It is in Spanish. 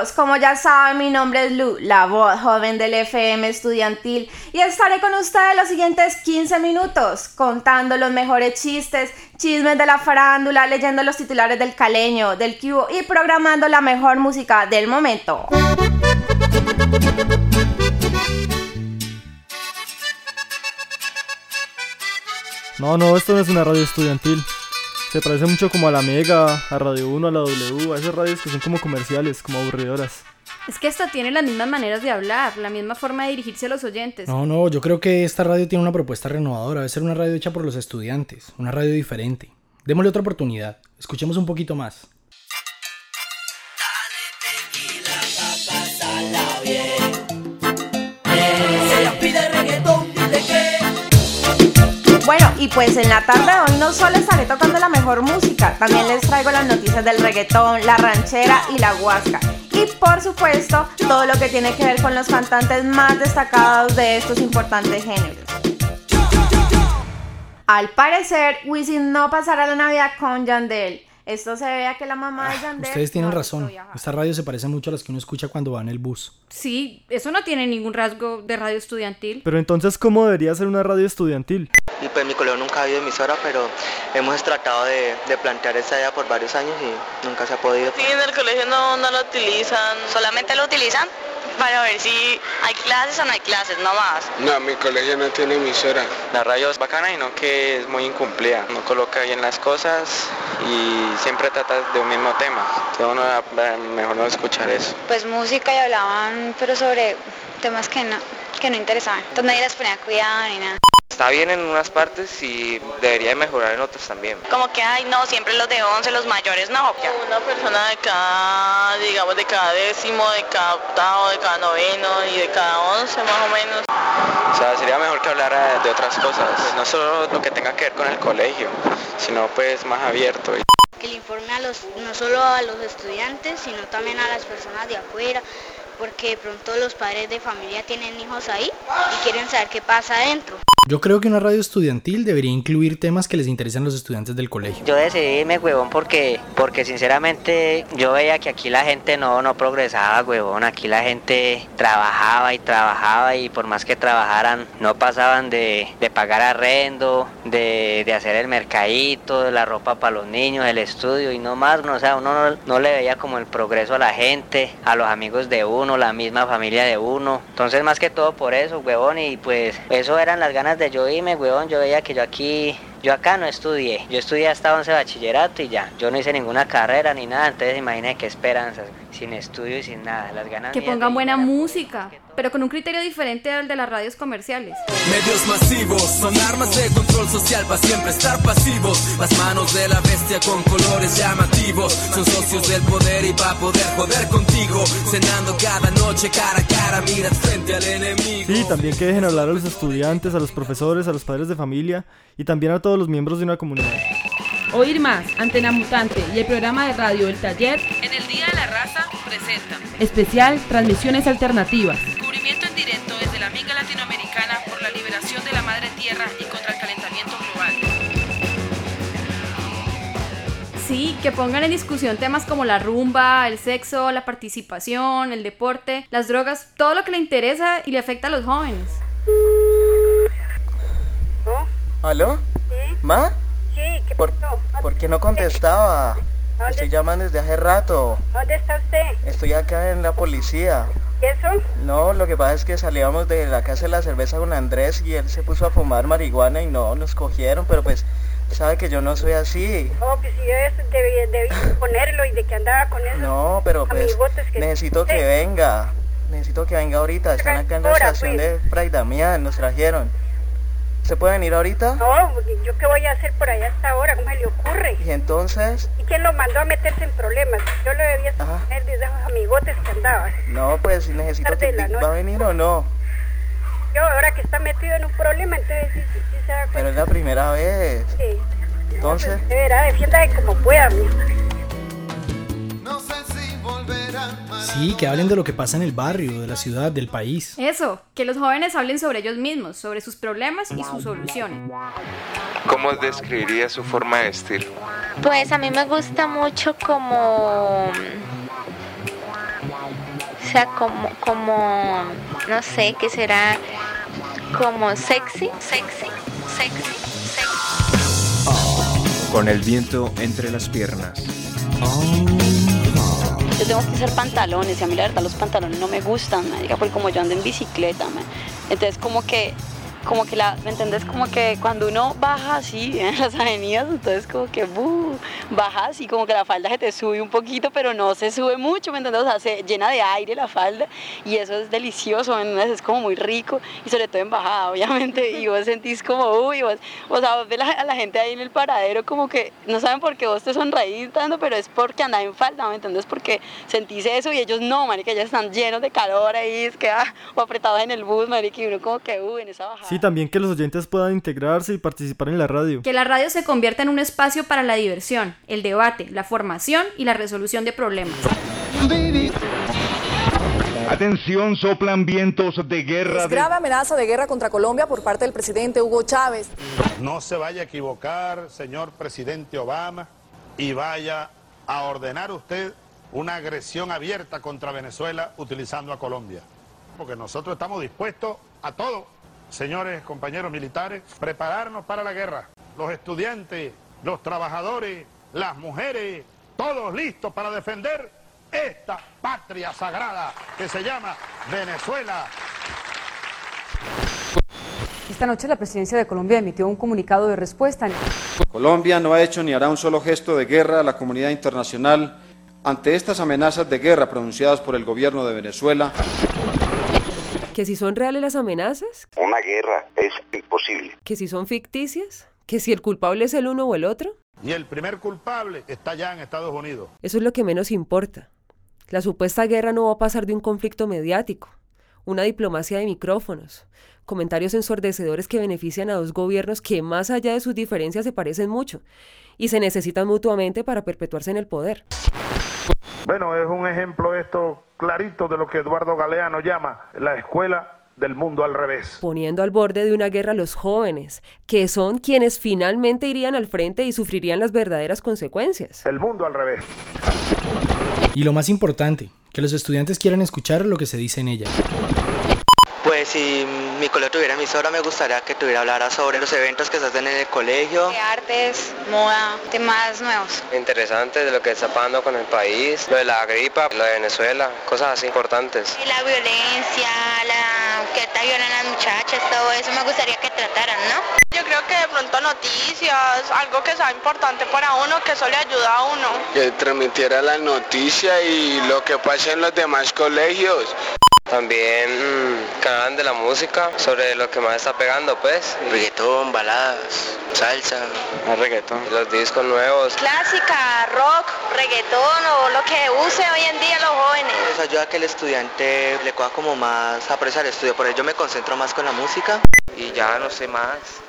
amigos, como ya saben, mi nombre es Lu, la voz joven del FM estudiantil, y estaré con ustedes los siguientes 15 minutos, contando los mejores chistes, chismes de la farándula, leyendo los titulares del Caleño, del Cubo y programando la mejor música del momento. No, esto no es una radio estudiantil. Se parece mucho como a la Mega, a Radio 1, a la W, a esas radios que son como comerciales, como aburridoras. Es que esta tiene las mismas maneras de hablar, la misma forma de dirigirse a los oyentes. No, yo creo que esta radio tiene una propuesta renovadora. Debe ser una radio hecha por los estudiantes, una radio diferente. Démosle otra oportunidad, escuchemos un poquito más. Bueno, y pues en la tarde de hoy no solo estaré tocando la mejor música, también les traigo las noticias del reggaetón, la ranchera y la guasca. Y por supuesto, todo lo que tiene que ver con los cantantes más destacados de estos importantes géneros. Al parecer, Wisin no pasará la Navidad con Yandel. Esto se debe a que la mamá de Yandel... Ustedes tienen razón, esta radio se parece mucho a las que uno escucha cuando va en el bus. Sí, eso no tiene ningún rasgo de radio estudiantil. Pero entonces, ¿cómo debería ser una radio estudiantil? Y pues mi colegio nunca ha habido emisora, pero hemos tratado de plantear esa idea por varios años y nunca se ha podido. Sí, en el colegio no lo utilizan. ¿Solamente lo utilizan? Para ver si hay clases o no hay clases, no más. No, mi colegio no tiene emisora. La radio es bacana y no que es muy incumplida. No coloca bien las cosas y siempre trata de un mismo tema. Entonces uno mejor no escuchar eso. Pues música y hablaban, pero sobre temas que no interesaban. Entonces nadie les ponía cuidado ni nada. Está bien en unas partes y debería mejorar en otras también. Como que, siempre los de 11, los mayores, no. Una persona de cada, digamos, de cada décimo, de cada octavo, de cada noveno y de cada 11 más o menos. O sea, sería mejor que hablara de otras cosas, no solo lo que tenga que ver con el colegio, sino pues más abierto. Que le informe no solo a los estudiantes, sino también a las personas de afuera, porque de pronto los padres de familia tienen hijos ahí y quieren saber qué pasa adentro. Yo creo que una radio estudiantil debería incluir temas que les interesan a los estudiantes del colegio. Yo decidí irme, huevón, porque sinceramente yo veía que aquí la gente no progresaba, huevón. Aquí la gente trabajaba y por más que trabajaran no pasaban de pagar arrendo, de hacer el mercadito, la ropa para los niños, el estudio y no más. O sea, uno no le veía como el progreso a la gente, a los amigos de uno, la misma familia de uno. Entonces más que todo por eso, huevón, y pues eso eran las ganas de yo irme, huevón. Yo veía que yo acá no estudié, yo estudié hasta 11 bachillerato y ya, yo no hice ninguna carrera ni nada, entonces imagínate qué esperanzas, sin estudio y sin nada, las ganas que pongan buena música, pero con un criterio diferente al de las radios comerciales. Medios masivos son armas de control social para siempre estar pasivos. Las manos de la bestia con colores llamativos son socios del poder y para poder joder contigo. Cenando cada noche cara a cara, miras frente al enemigo. Sí, también que dejen hablar a los estudiantes, a los profesores, a los padres de familia y también a todos los miembros de una comunidad. Oír Más, Antena Mutante y el programa de radio El Taller en el Día de la Raza presentan especial Transmisiones Alternativas. Cubrimiento en directo desde la Amiga Latinoamericana por la liberación de la Madre Tierra y contra el calentamiento global. Sí, que pongan en discusión temas como la rumba, el sexo, la participación, el deporte, las drogas, todo lo que le interesa y le afecta a los jóvenes. ¿Aló? ¿Sí? ¿Ma? Sí, ¿qué pasó? ¿Por qué no contestaba? Estoy llamando desde hace rato. ¿Dónde está usted? Estoy acá en la policía. ¿Y eso? No, lo que pasa es que salíamos de la casa de la cerveza con Andrés y él se puso a fumar marihuana y no, nos cogieron, pero pues sabe que yo no soy así. Oh, pues si yo debí ponerlo y de que andaba con eso. No, pero pues necesito que venga. Necesito que venga ahorita. Están acá en la estación de Fray Damián, nos trajeron. ¿Se puede venir ahorita? No, ¿yo qué voy a hacer por allá hasta ahora? ¿Cómo se le ocurre? ¿Y entonces? ¿Y quién lo mandó a meterse en problemas? Yo lo debía tener desde esos amigotes que andaba. No, pues necesito que... ¿Va a venir o no? Yo ahora que está metido en un problema, entonces sí se da cuenta. Pero es la primera vez. Sí. Entonces... De verdad, defiéndase como pueda, mijo. Sí, que hablen de lo que pasa en el barrio, de la ciudad, del país. Eso, que los jóvenes hablen sobre ellos mismos, sobre sus problemas y sus soluciones. ¿Cómo describiría su forma de vestir? Pues a mí me gusta mucho como sea como, no sé, ¿qué será? Como sexy. Con el viento entre las piernas. Yo tengo que usar pantalones y a mí la verdad los pantalones no me gustan, marica, porque como yo ando en bicicleta, entonces como que ¿me entendés? Como que cuando uno baja así en las avenidas, entonces como que baja así, como que la falda se te sube un poquito, pero no se sube mucho, ¿me entendés? O sea, se llena de aire la falda y eso es delicioso, ¿me entendés? Es como muy rico y sobre todo en bajada, obviamente, y vos sentís como, vos ves a la gente ahí en el paradero como que no saben por qué vos te sonreís tanto, pero es porque andás en falda, ¿me entendés? Porque sentís eso y ellos no, marica, ellos están llenos de calor ahí, es que, o apretados en el bus, marica, y uno como que, en esa bajada. Sí, también que los oyentes puedan integrarse y participar en la radio. Que la radio se convierta en un espacio para la diversión, el debate, la formación y la resolución de problemas. Atención, soplan vientos de guerra. Es grave amenaza de guerra contra Colombia por parte del presidente Hugo Chávez. No se vaya a equivocar, señor presidente Obama, y vaya a ordenar usted una agresión abierta contra Venezuela utilizando a Colombia. Porque nosotros estamos dispuestos a todo. Señores compañeros militares, prepararnos para la guerra. Los estudiantes, los trabajadores, las mujeres, todos listos para defender esta patria sagrada que se llama Venezuela. Esta noche la presidencia de Colombia emitió un comunicado de respuesta. Colombia no ha hecho ni hará un solo gesto de guerra a la comunidad internacional ante estas amenazas de guerra pronunciadas por el gobierno de Venezuela. ¿Que si son reales las amenazas? Una guerra es imposible. ¿Que si son ficticias? ¿Que si el culpable es el uno o el otro? Y el primer culpable está ya en Estados Unidos. Eso es lo que menos importa. La supuesta guerra no va a pasar de un conflicto mediático, una diplomacia de micrófonos, comentarios ensordecedores que benefician a dos gobiernos que más allá de sus diferencias se parecen mucho y se necesitan mutuamente para perpetuarse en el poder. Bueno, es un ejemplo esto clarito de lo que Eduardo Galeano llama la escuela del mundo al revés. Poniendo al borde de una guerra a los jóvenes, que son quienes finalmente irían al frente y sufrirían las verdaderas consecuencias. El mundo al revés. Y lo más importante, que los estudiantes quieran escuchar lo que se dice en ella. Pues si mi colegio tuviera emisora, me gustaría que hablara sobre los eventos que se hacen en el colegio. De artes, moda, temas nuevos. Interesante de lo que está pasando con el país, lo de la gripa, lo de Venezuela, cosas así importantes. Y la violencia, que está violan a las muchachas, todo eso me gustaría que trataran, ¿no? Yo creo que de pronto noticias, algo que sea importante para uno, que eso le ayuda a uno. Que transmitiera la noticia y lo que pasa en los demás colegios. También que hablan de la música, sobre lo que más está pegando, pues. Reggaetón, baladas, salsa. El reggaetón. Los discos nuevos. Clásica, rock, reggaetón o lo que use hoy en día los jóvenes. Eso ayuda a que el estudiante le coja como más apreciar el estudio, por ello yo me concentro más con la música. Y ya no sé más.